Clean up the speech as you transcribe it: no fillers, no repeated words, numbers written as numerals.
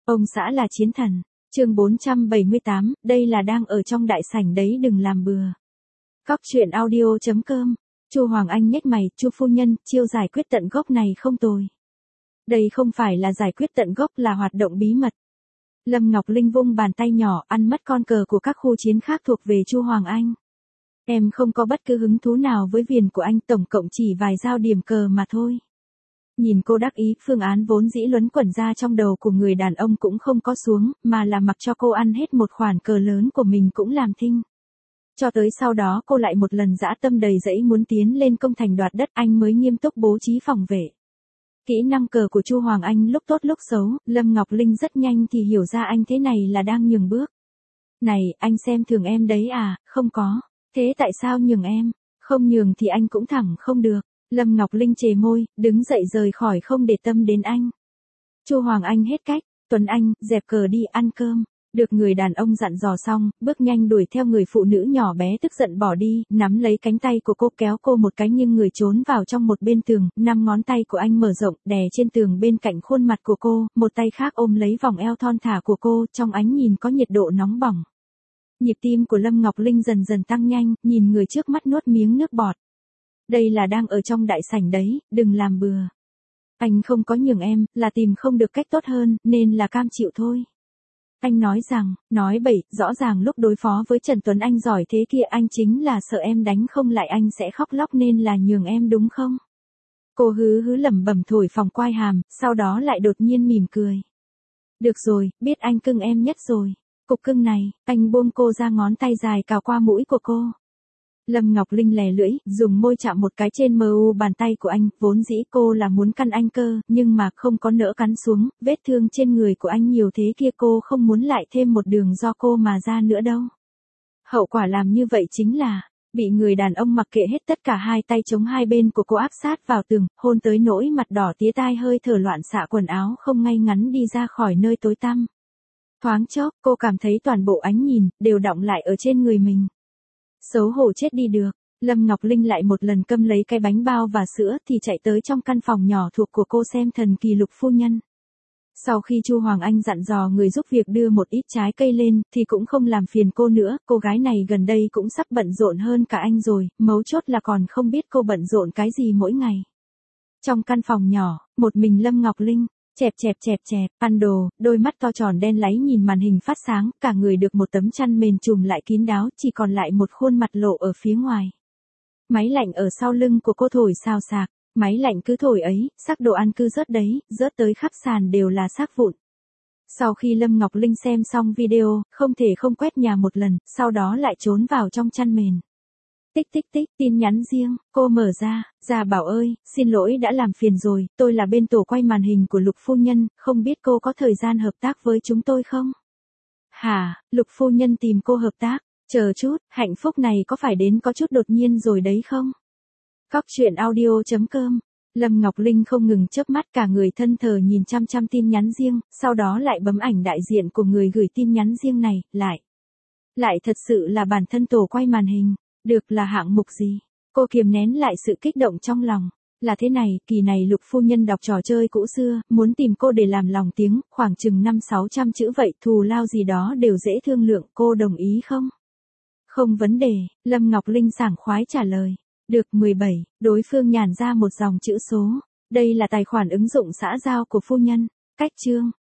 Ông xã là chiến thần. Chương 478, đây là đang ở trong đại sảnh đấy, đừng làm bừa. Cóc truyện audio.com. Chu Hoàng Anh nhếch mày, Chu phu nhân, chiêu giải quyết tận gốc này không tồi. Đây không phải là giải quyết tận gốc, là hoạt động bí mật. Lâm Ngọc Linh vung bàn tay nhỏ, ăn mất con cờ của các khu chiến khác thuộc về Chu Hoàng Anh. Em không có bất cứ hứng thú nào với viền của anh, tổng cộng chỉ vài giao điểm cờ mà thôi. Nhìn cô đắc ý, phương án vốn dĩ luẩn quẩn ra trong đầu của người đàn ông cũng không có xuống, mà là mặc cho cô ăn hết một khoản cờ lớn của mình cũng làm thinh. Cho tới sau đó cô lại một lần dã tâm đầy dẫy muốn tiến lên công thành đoạt đất, anh mới nghiêm túc bố trí phòng vệ. Kỹ năng cờ của Chu Hoàng Anh lúc tốt lúc xấu, Lâm Ngọc Linh rất nhanh thì hiểu ra anh thế này là đang nhường bước. Này, anh xem thường em đấy à? Không có. Thế tại sao nhường em? Không nhường thì anh cũng thẳng không được. Lâm Ngọc Linh chề môi, đứng dậy rời khỏi không để tâm đến anh. Chu Hoàng Anh hết cách, Tuấn Anh, dẹp cờ đi, ăn cơm. Được người đàn ông dặn dò xong, bước nhanh đuổi theo người phụ nữ nhỏ bé tức giận bỏ đi, nắm lấy cánh tay của cô kéo cô một cái nghiêng người trốn vào trong một bên tường, 5 ngón tay của anh mở rộng, đè trên tường bên cạnh khuôn mặt của cô, một tay khác ôm lấy vòng eo thon thả của cô, trong ánh nhìn có nhiệt độ nóng bỏng. Nhịp tim của Lâm Ngọc Linh dần dần tăng nhanh, nhìn người trước mắt nuốt miếng nước bọt. Đây là đang ở trong đại sảnh đấy, đừng làm bừa. Anh không có nhường em, là tìm không được cách tốt hơn, nên là cam chịu thôi. Anh nói rằng, nói bậy, rõ ràng lúc đối phó với Trần Tuấn Anh giỏi thế kia anh chính là sợ em đánh không lại anh sẽ khóc lóc nên là nhường em đúng không? Cô hứ hứ lẩm bẩm thổi phồng quai hàm, sau đó lại đột nhiên mỉm cười. Được rồi, biết anh cưng em nhất rồi. Cục cưng này, anh buông cô ra, ngón tay dài cào qua mũi của cô. Lâm Ngọc Linh lè lưỡi, dùng môi chạm một cái trên bàn tay của anh, vốn dĩ cô là muốn căn anh cơ, nhưng mà không có nỡ cắn xuống, vết thương trên người của anh nhiều thế kia cô không muốn lại thêm một đường do cô mà ra nữa đâu. Hậu quả làm như vậy chính là, bị người đàn ông mặc kệ hết tất cả, hai tay chống hai bên của cô áp sát vào tường, hôn tới nỗi mặt đỏ tía tai, hơi thở loạn xạ, quần áo không ngay ngắn đi ra khỏi nơi tối tăm. Thoáng chốc, cô cảm thấy toàn bộ ánh nhìn, đều đọng lại ở trên người mình. Xấu hổ chết đi được, Lâm Ngọc Linh lại một lần câm lấy cái bánh bao và sữa thì chạy tới trong căn phòng nhỏ thuộc của cô xem thần kỳ Lục phu nhân. Sau khi Chu Hoàng Anh dặn dò người giúp việc đưa một ít trái cây lên, thì cũng không làm phiền cô nữa, cô gái này gần đây cũng sắp bận rộn hơn cả anh rồi, mấu chốt là còn không biết cô bận rộn cái gì mỗi ngày. Trong căn phòng nhỏ, một mình Lâm Ngọc Linh, chẹp, ăn đồ, đôi mắt to tròn đen láy nhìn màn hình phát sáng, cả người được một tấm chăn mền trùm lại kín đáo, chỉ còn lại một khuôn mặt lộ ở phía ngoài. Máy lạnh ở sau lưng của cô thổi xào xạc, máy lạnh cứ thổi ấy, xác đồ ăn cứ rớt đấy, rớt tới khắp sàn đều là xác vụn. Sau khi Lâm Ngọc Linh xem xong video, không thể không quét nhà một lần, sau đó lại trốn vào trong chăn mền. Tích, tin nhắn riêng, cô mở ra, Gia Bảo ơi, xin lỗi đã làm phiền rồi, tôi là bên tổ quay màn hình của Lục phu nhân, không biết cô có thời gian hợp tác với chúng tôi không? Hả, Lục phu nhân tìm cô hợp tác, chờ chút, hạnh phúc này có phải đến có chút đột nhiên rồi đấy không? Cóc truyện audio.com. Lâm Ngọc Linh không ngừng chớp mắt, cả người thân thờ nhìn chăm chăm tin nhắn riêng, sau đó lại bấm ảnh đại diện của người gửi tin nhắn riêng này, lại thật sự là bản thân tổ quay màn hình. Được, là hạng mục gì? Cô kiềm nén lại sự kích động trong lòng. Là thế này, kỳ này Lục phu nhân đọc trò chơi cũ xưa, muốn tìm cô để làm lòng tiếng, khoảng chừng 500-600 chữ vậy, thù lao gì đó đều dễ thương lượng, cô đồng ý không? Không vấn đề, Lâm Ngọc Linh sảng khoái trả lời. Được 17, đối phương nhàn ra một dòng chữ số. Đây là tài khoản ứng dụng xã giao của phu nhân. Cách chương.